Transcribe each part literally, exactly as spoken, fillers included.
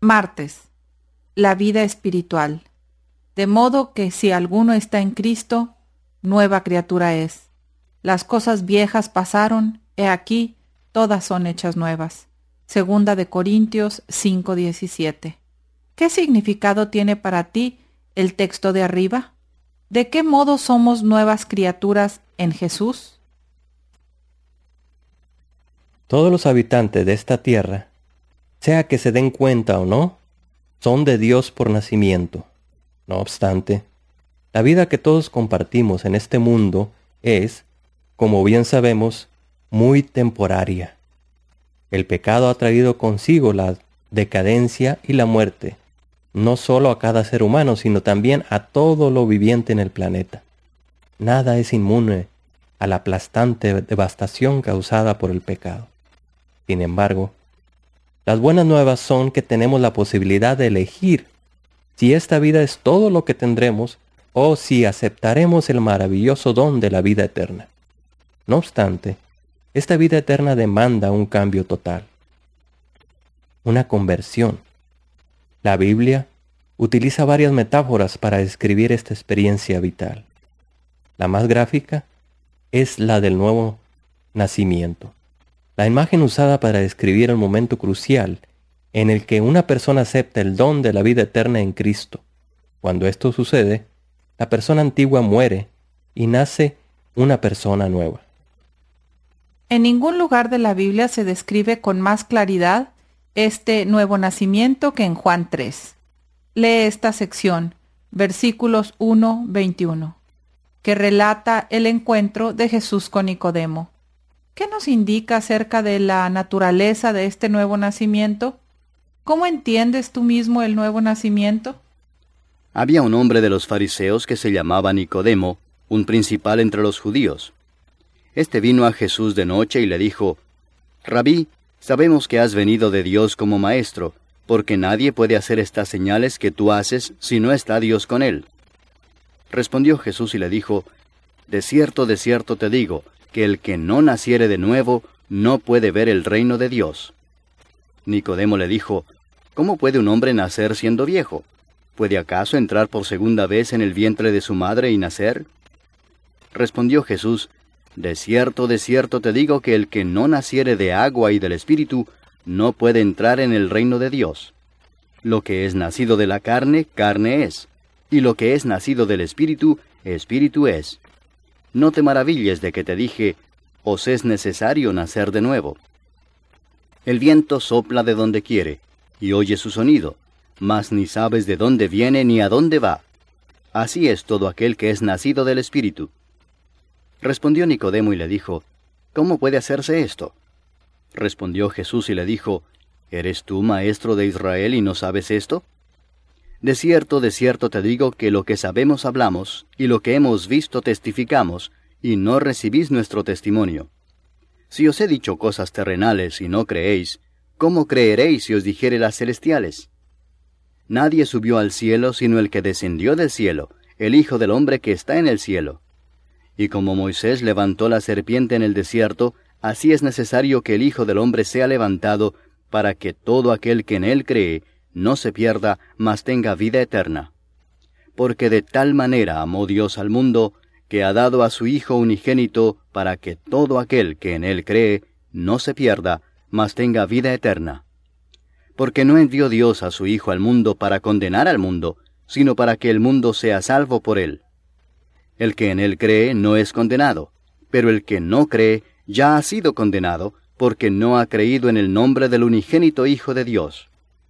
Martes. La vida espiritual. De modo que si alguno está en Cristo, nueva criatura es. Las cosas viejas pasaron, he aquí, todas son hechas nuevas. Segunda de Corintios cinco diecisiete. ¿Qué significado tiene para ti el texto de arriba? ¿De qué modo somos nuevas criaturas en Jesús? Todos los habitantes de esta tierra, sea que se den cuenta o no, son de Dios por nacimiento. No obstante, la vida que todos compartimos en este mundo es, como bien sabemos, muy temporaria. El pecado ha traído consigo la decadencia y la muerte, no solo a cada ser humano, sino también a todo lo viviente en el planeta. Nada es inmune a la aplastante devastación causada por el pecado. Sin embargo, las buenas nuevas son que tenemos la posibilidad de elegir si esta vida es todo lo que tendremos o si aceptaremos el maravilloso don de la vida eterna. No obstante, esta vida eterna demanda un cambio total, una conversión. La Biblia utiliza varias metáforas para describir esta experiencia vital. La más gráfica es la del nuevo nacimiento. La imagen usada para describir el momento crucial en el que una persona acepta el don de la vida eterna en Cristo. Cuando esto sucede, la persona antigua muere y nace una persona nueva. En ningún lugar de la Biblia se describe con más claridad este nuevo nacimiento que en Juan tres. Lee esta sección, versículos uno a veintiuno, que relata el encuentro de Jesús con Nicodemo. ¿Qué nos indica acerca de la naturaleza de este nuevo nacimiento? ¿Cómo entiendes tú mismo el nuevo nacimiento? Había un hombre de los fariseos que se llamaba Nicodemo, un principal entre los judíos. Este vino a Jesús de noche y le dijo: Rabí, sabemos que has venido de Dios como maestro, porque nadie puede hacer estas señales que tú haces si no está Dios con él. Respondió Jesús y le dijo: De cierto, de cierto te digo, que el que no naciere de nuevo no puede ver el reino de Dios. Nicodemo le dijo: ¿Cómo puede un hombre nacer siendo viejo? ¿Puede acaso entrar por segunda vez en el vientre de su madre y nacer? Respondió Jesús: De cierto, de cierto te digo que el que no naciere de agua y del Espíritu no puede entrar en el reino de Dios. Lo que es nacido de la carne, carne es, y lo que es nacido del Espíritu, Espíritu es. No te maravilles de que te dije: os es necesario nacer de nuevo. El viento sopla de donde quiere, y oye su sonido, mas ni sabes de dónde viene ni a dónde va. Así es todo aquel que es nacido del Espíritu. Respondió Nicodemo y le dijo: ¿Cómo puede hacerse esto? Respondió Jesús y le dijo: ¿Eres tú maestro de Israel y no sabes esto? De cierto, de cierto te digo que lo que sabemos hablamos, y lo que hemos visto testificamos, y no recibís nuestro testimonio. Si os he dicho cosas terrenales y no creéis, ¿cómo creeréis si os dijere las celestiales? Nadie subió al cielo sino el que descendió del cielo, el Hijo del Hombre que está en el cielo. Y como Moisés levantó la serpiente en el desierto, así es necesario que el Hijo del Hombre sea levantado, para que todo aquel que en él cree no se pierda, mas tenga vida eterna. Porque de tal manera amó Dios al mundo, que ha dado a su Hijo unigénito, para que todo aquel que en él cree no se pierda, mas tenga vida eterna. Porque no envió Dios a su Hijo al mundo para condenar al mundo, sino para que el mundo sea salvo por él. El que en él cree no es condenado, pero el que no cree ya ha sido condenado, porque no ha creído en el nombre del unigénito Hijo de Dios.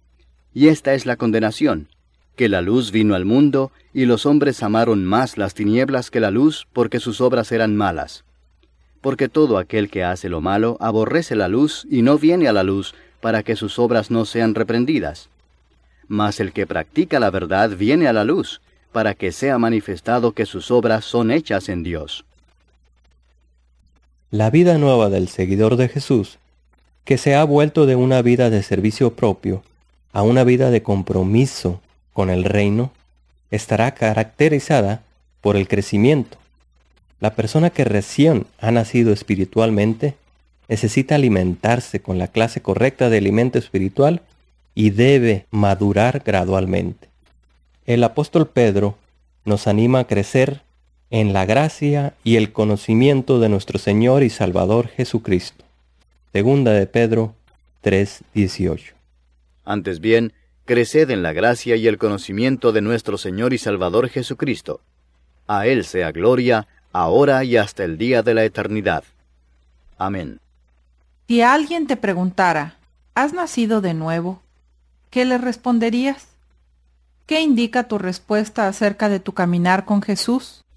Y esta es la condenación, que la luz vino al mundo, y los hombres amaron más las tinieblas que la luz, porque sus obras eran malas. Porque todo aquel que hace lo malo aborrece la luz, y no viene a la luz, para que sus obras no sean reprendidas. Mas el que practica la verdad viene a la luz, para que sea manifestado que sus obras son hechas en Dios. La vida nueva del seguidor de Jesús, que se ha vuelto de una vida de servicio propio a una vida de compromiso con el reino, estará caracterizada por el crecimiento. La persona que recién ha nacido espiritualmente necesita alimentarse con la clase correcta de alimento espiritual y debe madurar gradualmente. El apóstol Pedro nos anima a crecer en la gracia y el conocimiento de nuestro Señor y Salvador Jesucristo. Segunda de Pedro tres dieciocho. Antes bien, creced en la gracia y el conocimiento de nuestro Señor y Salvador Jesucristo. A Él sea gloria, ahora y hasta el día de la eternidad. Amén. Si alguien te preguntara, ¿has nacido de nuevo?, ¿qué le responderías? ¿Qué indica tu respuesta acerca de tu caminar con Jesús?